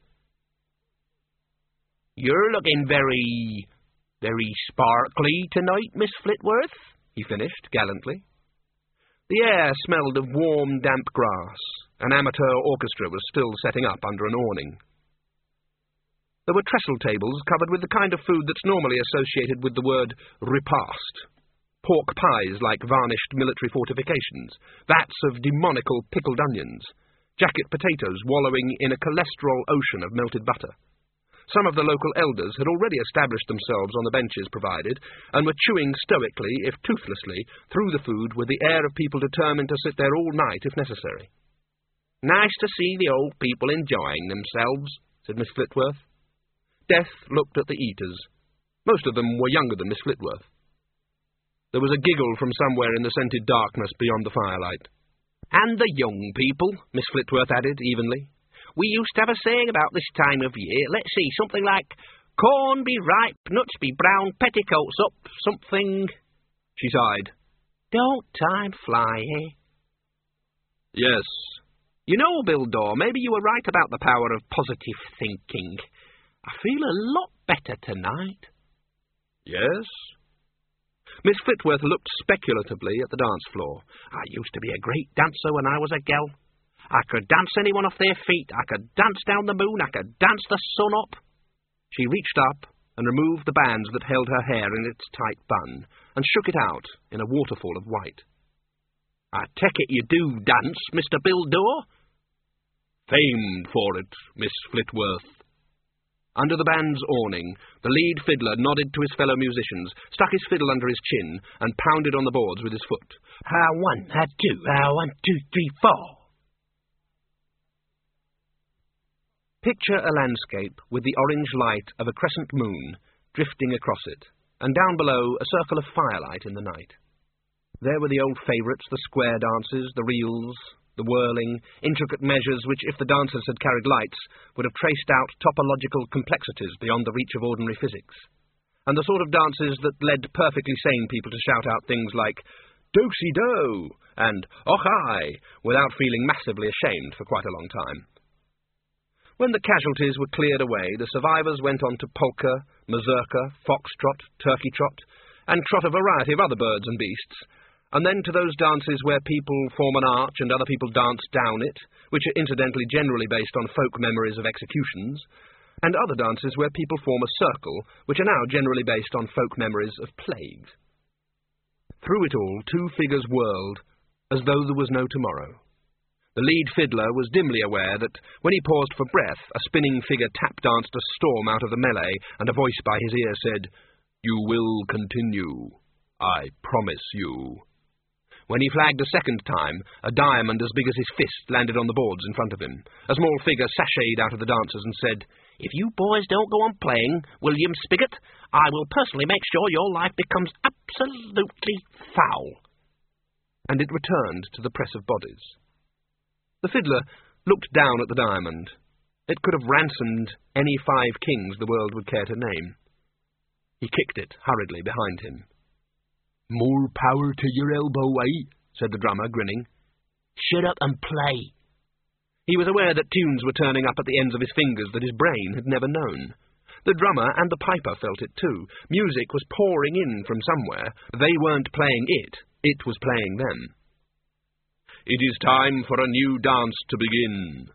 "You're looking very, very sparkly tonight, Miss Flitworth," he finished gallantly. The air smelled of warm, damp grass. An amateur orchestra was still setting up under an awning. There were trestle tables covered with the kind of food that's normally associated with the word repast. Pork pies like varnished military fortifications, vats of demonical pickled onions, jacket potatoes wallowing in a cholesterol ocean of melted butter. Some of the local elders had already established themselves on the benches provided, and were chewing stoically, if toothlessly, through the food with the air of people determined to sit there all night if necessary. "Nice to see the old people enjoying themselves," said Miss Flitworth. Death looked at the eaters. Most of them were younger than Miss Flitworth. There was a giggle from somewhere in the scented darkness beyond the firelight. "And the young people," Miss Flitworth added evenly. We used to have a saying about this time of year. Let's see, something like, corn be ripe, nuts be brown, petticoats up, something... She sighed. Don't time fly, eh? Yes. You know, Bill Dore, maybe you were right about the power of positive thinking. I feel a lot better tonight. Yes? Miss Flitworth looked speculatively at the dance floor. I used to be a great dancer when I was a girl. I could dance anyone off their feet. I could dance down the moon. I could dance the sun up. She reached up and removed the bands that held her hair in its tight bun, and shook it out in a waterfall of white. I take it you do dance, Mister Bill Dore? Famed for it, Miss Flitworth. Under the band's awning, the lead fiddler nodded to his fellow musicians, stuck his fiddle under his chin, and pounded on the boards with his foot. Ah, one, ah, two, ah, one, two, three, four. Picture a landscape with the orange light of a crescent moon drifting across it, and down below a circle of firelight in the night. There were the old favourites, the square dances, the reels, the whirling, intricate measures which, if the dancers had carried lights, would have traced out topological complexities beyond the reach of ordinary physics, and the sort of dances that led perfectly sane people to shout out things like do-si-do and oh-hi without feeling massively ashamed for quite a long time. When the casualties were cleared away, the survivors went on to polka, mazurka, foxtrot, turkey trot, and trot a variety of other birds and beasts, and then to those dances where people form an arch and other people dance down it, which are incidentally generally based on folk memories of executions, and other dances where people form a circle, which are now generally based on folk memories of plagues. Through it all, two figures whirled, as though there was no tomorrow. The lead fiddler was dimly aware that, when he paused for breath, a spinning figure tap-danced a storm out of the melee, and a voice by his ear said, "You will continue. I promise you." When he flagged a second time, a diamond as big as his fist landed on the boards in front of him. A small figure sashayed out of the dancers and said, "If you boys don't go on playing, William Spigot, I will personally make sure your life becomes absolutely foul." And it returned to the press of bodies. The fiddler looked down at the diamond. It could have ransomed any five kings the world would care to name. He kicked it hurriedly behind him. "More power to your elbow, eh?" said the drummer, grinning. "Shut up and play." He was aware that tunes were turning up at the ends of his fingers that his brain had never known. The drummer and the piper felt it too. Music was pouring in from somewhere. They weren't playing it. It was playing them. "It is time for a new dance to begin."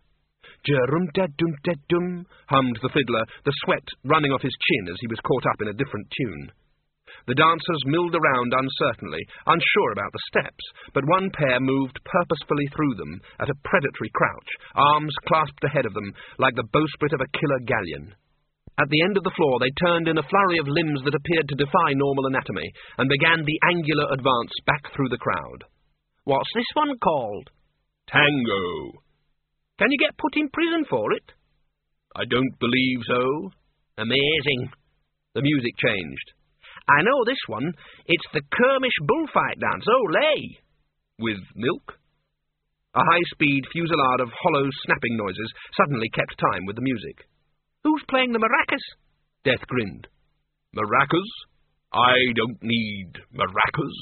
"Jerum-da-dum-da-dum," hummed the fiddler, the sweat running off his chin as he was caught up in a different tune. The dancers milled around uncertainly, unsure about the steps, but one pair moved purposefully through them at a predatory crouch, arms clasped ahead of them like the bowsprit of a killer galleon. At the end of the floor they turned in a flurry of limbs that appeared to defy normal anatomy, and began the angular advance back through the crowd. "What's this one called?" "Tango." "Can you get put in prison for it?" "I don't believe so." "Amazing." The music changed. "I know this one. It's the Kermish bullfight dance. Olé!" "With milk?" A high-speed fusillade of hollow snapping noises suddenly kept time with the music. "Who's playing the maracas?" Death grinned. "Maracas? I don't need maracas."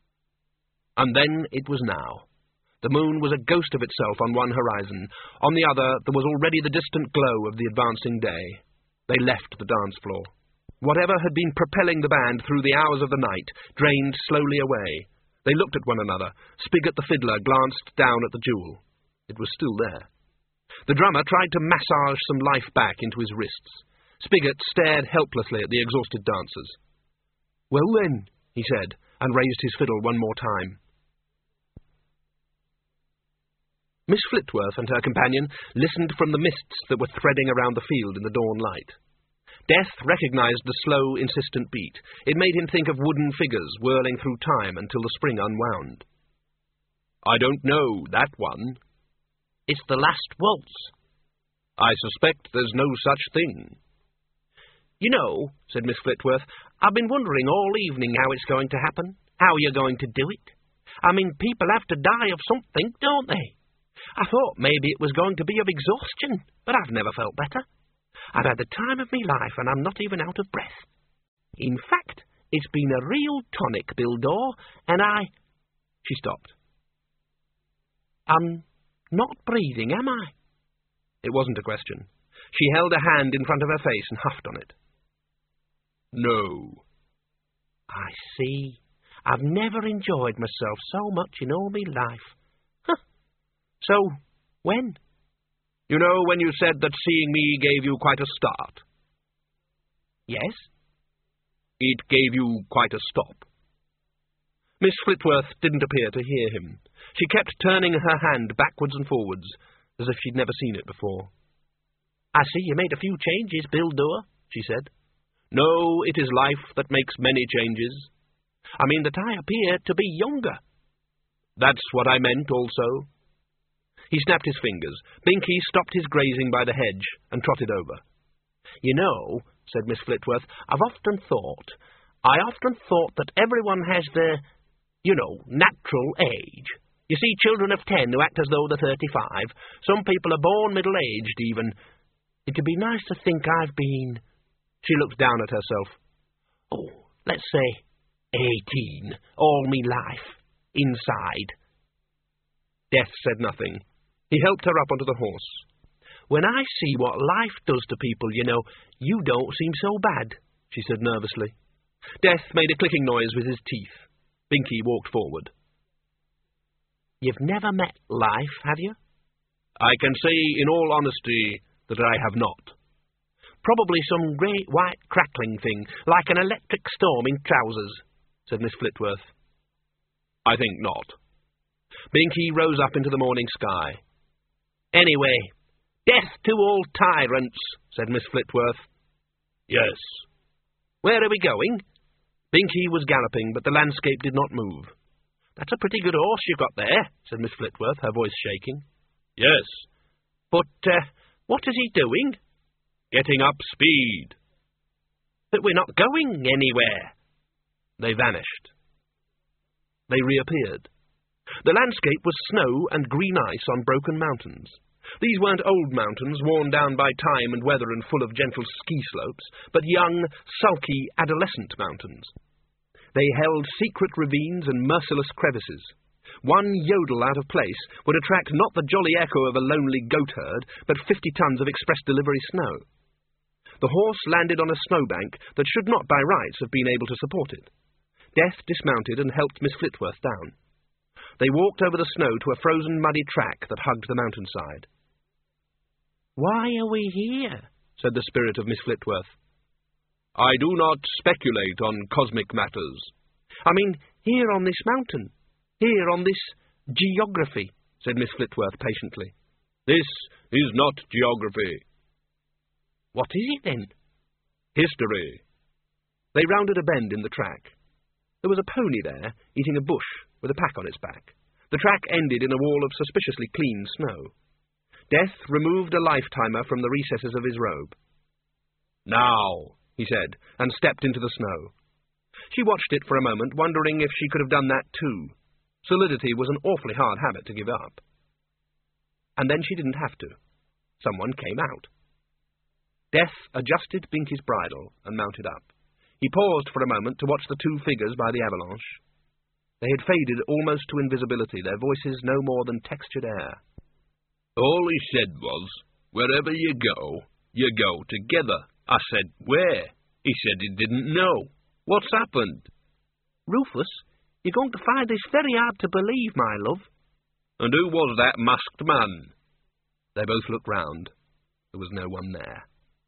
And then it was now. The moon was a ghost of itself on one horizon. On the other, there was already the distant glow of the advancing day. They left the dance floor. Whatever had been propelling the band through the hours of the night drained slowly away. They looked at one another. Spigot the fiddler glanced down at the jewel. It was still there. The drummer tried to massage some life back into his wrists. Spigot stared helplessly at the exhausted dancers. "Well then," he said, and raised his fiddle one more time. Miss Flitworth and her companion listened from the mists that were threading around the field in the dawn light. Death recognized the slow, insistent beat. It made him think of wooden figures whirling through time until the spring unwound. "I don't know that one." "It's the last waltz." "I suspect there's no such thing." "You know," said Miss Flitworth, "I've been wondering all evening how it's going to happen, how you're going to do it. I mean, people have to die of something, don't they? I thought maybe it was going to be of exhaustion, but I've never felt better. I've had the time of me life, and I'm not even out of breath. In fact, it's been a real tonic, Bill Dore, and I... She stopped. I'm not breathing, am I? It wasn't a question. She held a hand in front of her face and huffed on it. No. I see. I've never enjoyed myself so much in all my life. Huh. So, when? You know when you said that seeing me gave you quite a start? Yes. It gave you quite a stop. Miss Flitworth didn't appear to hear him. She kept turning her hand backwards and forwards, as if she'd never seen it before. I see you made a few changes, Bill Dore, she said. No, it is life that makes many changes. I mean that I appear to be younger. That's what I meant also. He snapped his fingers. Binky stopped his grazing by the hedge and trotted over. You know, said Miss Flitworth, I've often thought, I often thought that everyone has their, you know, natural age. You see children of ten who act as though they're thirty-five. Some people are born middle-aged, even. It'd be nice to think I've been... She looked down at herself. Oh, let's say eighteen, all me life, inside. Death said nothing. He helped her up onto the horse. When I see what life does to people, you know, you don't seem so bad, she said nervously. Death made a clicking noise with his teeth. Binky walked forward. You've never met life, have you? I can say in all honesty that I have not. Probably some great white crackling thing, like an electric storm in trousers, said Miss Flitworth. I think not. Binky rose up into the morning sky. Anyway, death to all tyrants, said Miss Flitworth. Yes. Where are we going? Binky was galloping, but the landscape did not move. That's a pretty good horse you've got there, said Miss Flitworth, her voice shaking. Yes. But, uh, what is he doing? Getting up speed. But we're not going anywhere. They vanished. They reappeared. The landscape was snow and green ice on broken mountains. These weren't old mountains, worn down by time and weather and full of gentle ski slopes, but young, sulky, adolescent mountains. They held secret ravines and merciless crevices. One yodel out of place would attract not the jolly echo of a lonely goat herd, but fifty tons of express delivery snow. The horse landed on a snowbank that should not by rights have been able to support it. Death dismounted and helped Miss Flitworth down. They walked over the snow to a frozen, muddy track that hugged the mountainside. Why are we here? Said the spirit of Miss Flitworth. I do not speculate on cosmic matters. I mean, here on this mountain. Here on this geography, said Miss Flitworth patiently. This is not geography. What is it then? History. They rounded a bend in the track. There was a pony there, eating a bush, with a pack on its back. The track ended in a wall of suspiciously clean snow. Death removed a lifetimer from the recesses of his robe. Now, he said, and stepped into the snow. She watched it for a moment, wondering if she could have done that too. Solidity was an awfully hard habit to give up. And then she didn't have to. Someone came out. Death adjusted Binky's bridle and mounted up. He paused for a moment to watch the two figures by the avalanche. They had faded almost to invisibility, their voices no more than textured air. All he said was, wherever you go, you go together. I said, where? He said he didn't know. What's happened? Rufus, you're going to find this very hard to believe, my love. And who was that masked man? They both looked round. There was no one there.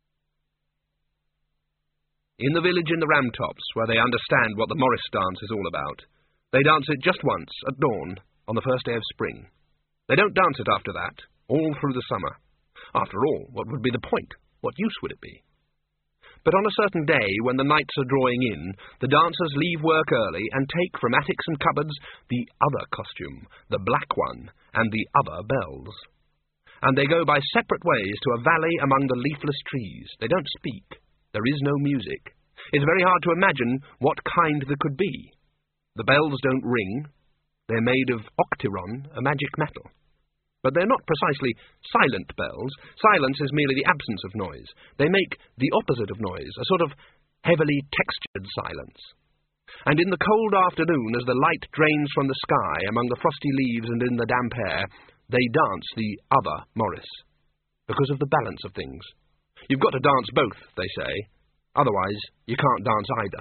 In the village in the Ramtops, where they understand what the Morris dance is all about, they dance it just once, at dawn, on the first day of spring. They don't dance it after that, all through the summer. After all, what would be the point? What use would it be? But on a certain day, when the nights are drawing in, the dancers leave work early and take from attics and cupboards the other costume, the black one, and the other bells. And they go by separate ways to a valley among the leafless trees. They don't speak. There is no music. It's very hard to imagine what kind there could be. The bells don't ring. They're made of octyron, a magic metal. But they're not precisely silent bells. Silence is merely the absence of noise. They make the opposite of noise, a sort of heavily textured silence. And in the cold afternoon, as the light drains from the sky among the frosty leaves and in the damp air, they dance the other Morris, because of the balance of things. You've got to dance both, they say. Otherwise, you can't dance either.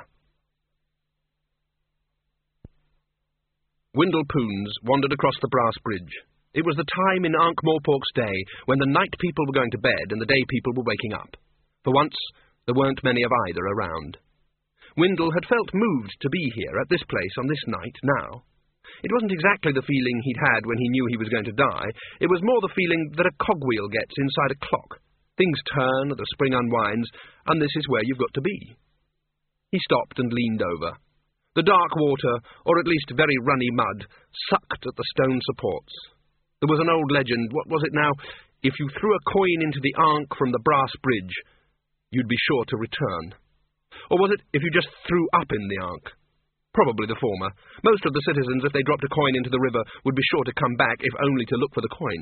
Windle Poons wandered across the brass bridge. It was the time in Ankh-Morpork's day when the night people were going to bed and the day people were waking up. For once, there weren't many of either around. Windle had felt moved to be here at this place on this night now. It wasn't exactly the feeling he'd had when he knew he was going to die. It was more the feeling that a cogwheel gets inside a clock. Things turn, the spring unwinds, and this is where you've got to be. He stopped and leaned over. The dark water, or at least very runny mud, sucked at the stone supports. There was an old legend, what was it now? If you threw a coin into the Ankh from the brass bridge, you'd be sure to return. Or was it if you just threw up in the Ankh? Probably the former. Most of the citizens, if they dropped a coin into the river, would be sure to come back, if only to look for the coin.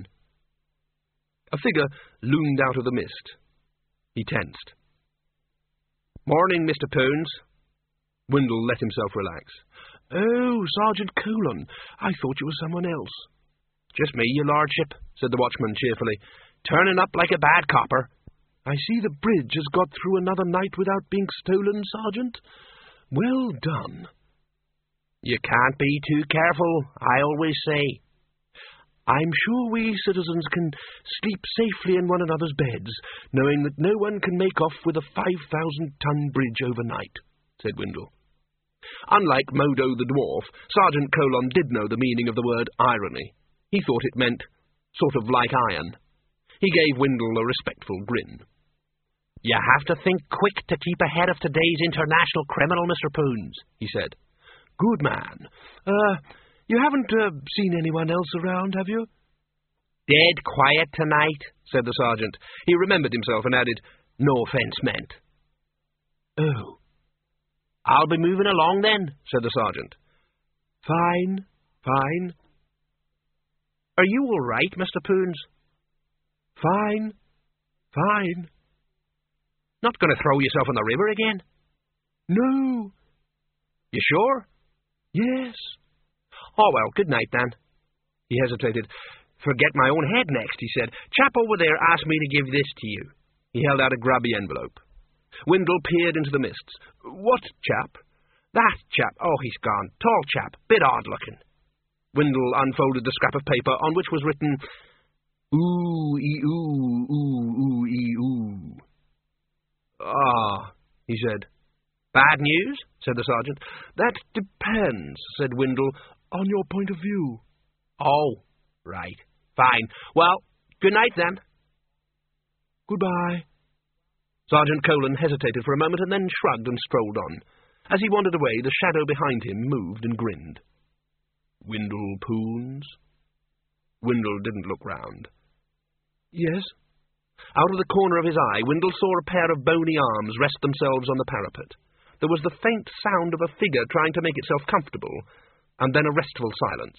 A figure loomed out of the mist. He tensed. "Morning, Mister Poons." Windle let himself relax. "Oh, Sergeant Colon. I thought you were someone else." "Just me, your lordship," said the watchman cheerfully. "Turning up like a bad copper." "I see the bridge has got through another night without being stolen, Sergeant. Well done." "You can't be too careful, I always say." "I'm sure we citizens can sleep safely in one another's beds, knowing that no one can make off with a five thousand ton bridge overnight," said Windle. Unlike Modo the dwarf, Sergeant Colon did know the meaning of the word irony. He thought it meant sort of like iron. He gave Windle a respectful grin. "You have to think quick to keep ahead of today's international criminal, Mister Poons," he said. "Good man. Uh, you haven't uh, seen anyone else around, have you?" "Dead quiet tonight," said the sergeant. He remembered himself and added, "No offence meant." "Oh." "I'll be moving along then," said the sergeant. "Fine, fine." "Are you all right, Mister Poons?" "Fine, fine." "Not going to throw yourself in the river again?" "No." "You sure?" "Yes." "Oh, well, good night, then." He hesitated. "Forget my own head next," he said. "Chap over there asked me to give this to you." He held out a grubby envelope. Windle peered into the mists. "What chap?" "That chap. Oh, he's gone. Tall chap. Bit odd-looking." Windle unfolded the scrap of paper on which was written, "Ooh-ee-ooh, ooh-ooh-ee-ooh." "Ah," he said. "Bad news?" said the sergeant. "That depends," said Windle, "on your point of view." "Oh, right. Fine. Well, good night, then." "Goodbye." Sergeant Colon hesitated for a moment and then shrugged and strolled on. As he wandered away, the shadow behind him moved and grinned. "Windle Poons?" Windle didn't look round. "Yes?" Out of the corner of his eye, Windle saw a pair of bony arms rest themselves on the parapet. There was the faint sound of a figure trying to make itself comfortable, and then a restful silence.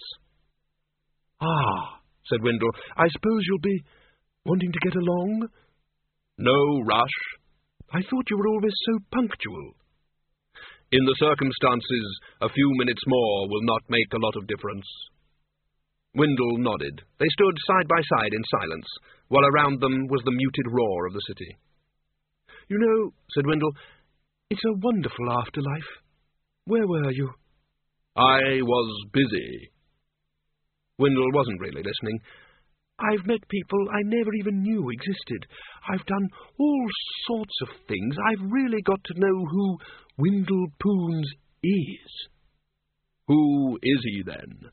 "Ah," said Windle, "I suppose you'll be wanting to get along?" "No rush." "I thought you were always so punctual." "In the circumstances, a few minutes more will not make a lot of difference." Windle nodded. They stood side by side in silence, while around them was the muted roar of the city. "You know," said Windle, "it's a wonderful afterlife. Where were you?" "I was busy." Windle wasn't really listening. "I've met people I never even knew existed. I've done all sorts of things. I've really got to know who Windle Poons is." "Who is he, then?"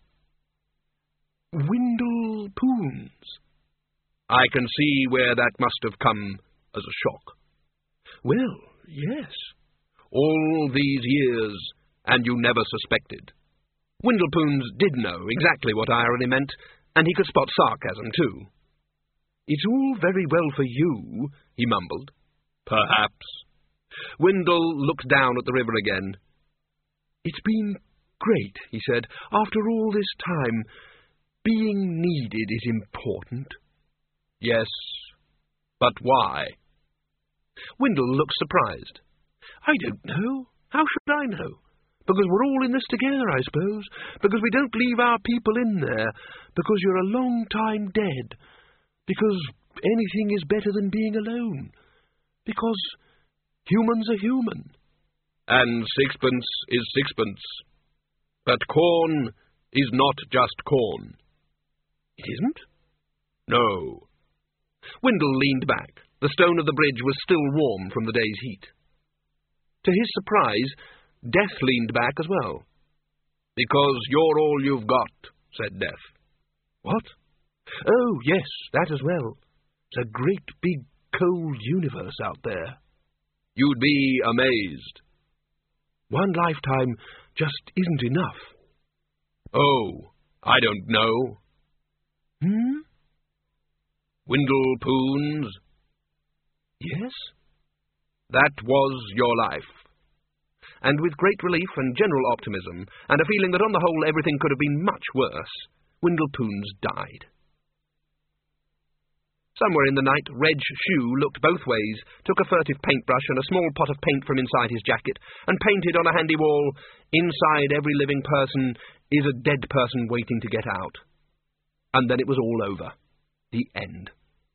"Windle Poons." "I can see where that must have come as a shock." "Well, yes." "All these years, and you never suspected." Windle Poons did know exactly what irony meant, and he could spot sarcasm, too. "It's all very well for you," he mumbled. "Perhaps." Windle looked down at the river again. "It's been great," he said, "after all this time. being needed is important. Yes, but why? Windle looked surprised. I don't know. How should I know? Because we're all in this together, I suppose. Because we don't leave our people in there. Because you're a long time dead. Because anything is better than being alone. Because humans are human. And sixpence is sixpence. But corn is not just corn. It isn't? No. Windle leaned back. The stone of the bridge was still warm from the day's heat. To his surprise, Death leaned back as well. Because you're all you've got, said Death. What? Oh, yes, that as well. It's a great big cold universe out there. You'd be amazed. One lifetime just isn't enough. Oh, I don't know. Hmm? Windle Poons? Yes? That was your life. And with great relief and general optimism, and a feeling that on the whole everything could have been much worse, Windle Poons died. Somewhere in the night, Reg Shoe looked both ways, took a furtive paintbrush and a small pot of paint from inside his jacket, and painted on a handy wall, "Inside every living person is a dead person waiting to get out." And then it was all over. The end.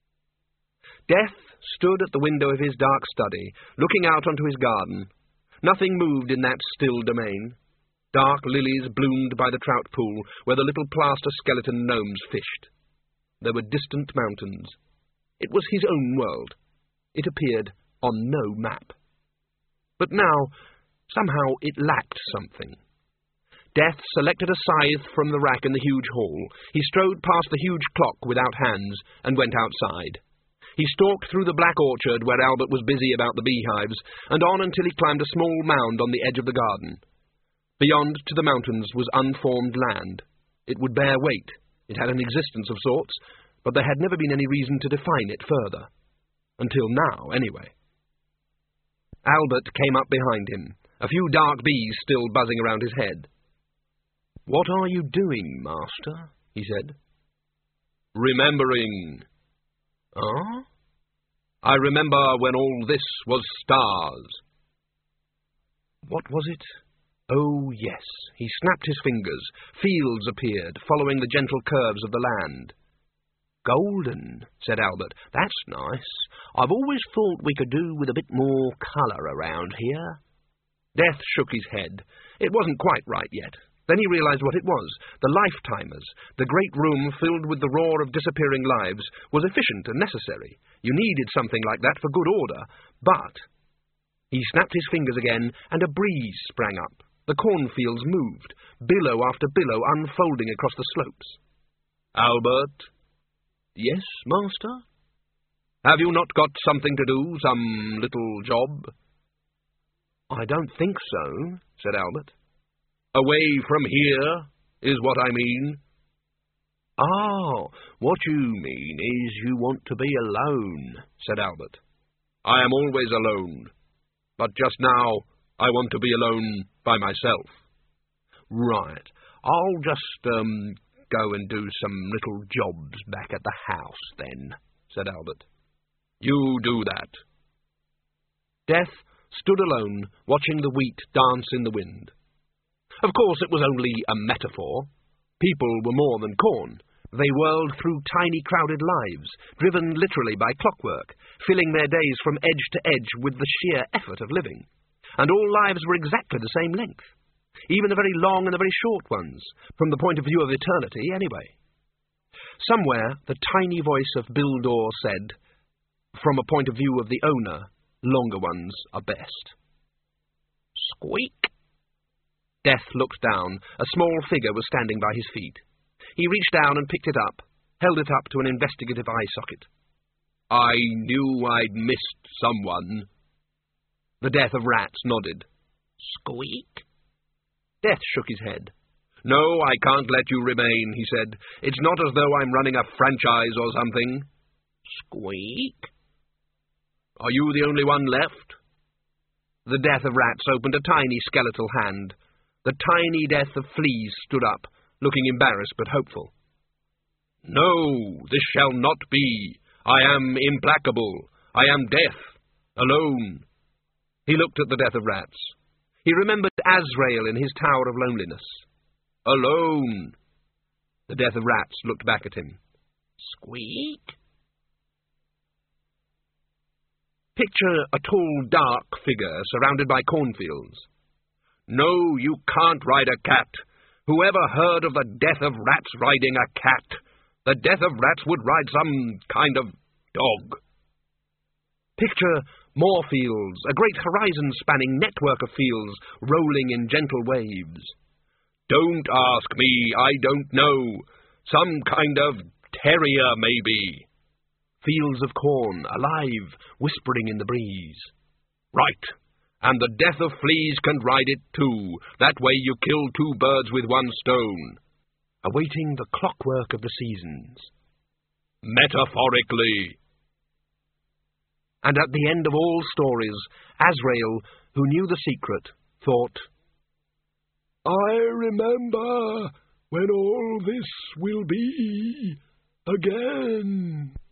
Death stood at the window of his dark study, looking out onto his garden. Nothing moved in that still domain. Dark lilies bloomed by the trout pool, where the little plaster skeleton gnomes fished. There were distant mountains. It was his own world. It appeared on no map. But now, somehow, it lacked something. Death selected a scythe from the rack in the huge hall. He strode past the huge clock without hands and went outside. He stalked through the black orchard where Albert was busy about the beehives, and on until he climbed a small mound on the edge of the garden. Beyond to the mountains was unformed land. It would bear weight. It had an existence of sorts, but there had never been any reason to define it further. Until now, anyway. Albert came up behind him, a few dark bees still buzzing around his head. "What are you doing, master?" he said. "Remembering." Ah? "I remember when all this was stars." What was it? Oh, yes. He snapped his fingers. Fields appeared, following the gentle curves of the land. "Golden," said Albert. "That's nice. I've always thought we could do with a bit more colour around here." Death shook his head. It wasn't quite right yet. Then he realized what it was. The Lifetimers, the great room filled with the roar of disappearing lives, was efficient and necessary. You needed something like that for good order. But he snapped his fingers again, and a breeze sprang up. The cornfields moved, billow after billow unfolding across the slopes. "Albert?" "Yes, master?" "Have you not got something to do, some little job?" "I don't think so," said Albert. "Away from here, is what I mean." "Ah, what you mean is you want to be alone," said Albert. "I am always alone, but just now I want to be alone by myself." "Right. I'll just, um, go and do some little jobs back at the house, then," said Albert. "You do that." Death stood alone, watching the wheat dance in the wind. Of course, it was only a metaphor. People were more than corn. They whirled through tiny, crowded lives, driven literally by clockwork, filling their days from edge to edge with the sheer effort of living. And all lives were exactly the same length, even the very long and the very short ones, from the point of view of eternity, anyway. Somewhere, the tiny voice of Bildor said, "From a point of view of the owner, longer ones are best." Squeak! Death looked down. A small figure was standing by his feet. He reached down and picked it up, held it up to an investigative eye socket. "I knew I'd missed someone." The Death of Rats nodded. Squeak! Death shook his head. "No, I can't let you remain," he said. "It's not as though I'm running a franchise or something." Squeak! "Are you the only one left?" The Death of Rats opened a tiny skeletal hand. The tiny Death of Fleas stood up, looking embarrassed but hopeful. No, this shall not be. I am implacable. I am death, alone. He looked at the death of rats. He remembered Azrael in his tower of loneliness. Alone. The death of rats looked back at him. Squeak. Picture a tall, dark figure surrounded by cornfields. No, you can't ride a cat. Whoever heard of the death of rats riding a cat? The death of rats would ride some kind of dog. Picture more fields, a great horizon-spanning network of fields rolling in gentle waves. Don't ask me, I don't know. Some kind of terrier, maybe. Fields of corn, alive, whispering in the breeze. Right, and the death of fleas can ride it too. That way you kill two birds with one stone. Awaiting the clockwork of the seasons. Metaphorically. And at the end of all stories, Azrael, who knew the secret, thought, I remember when all this will be again.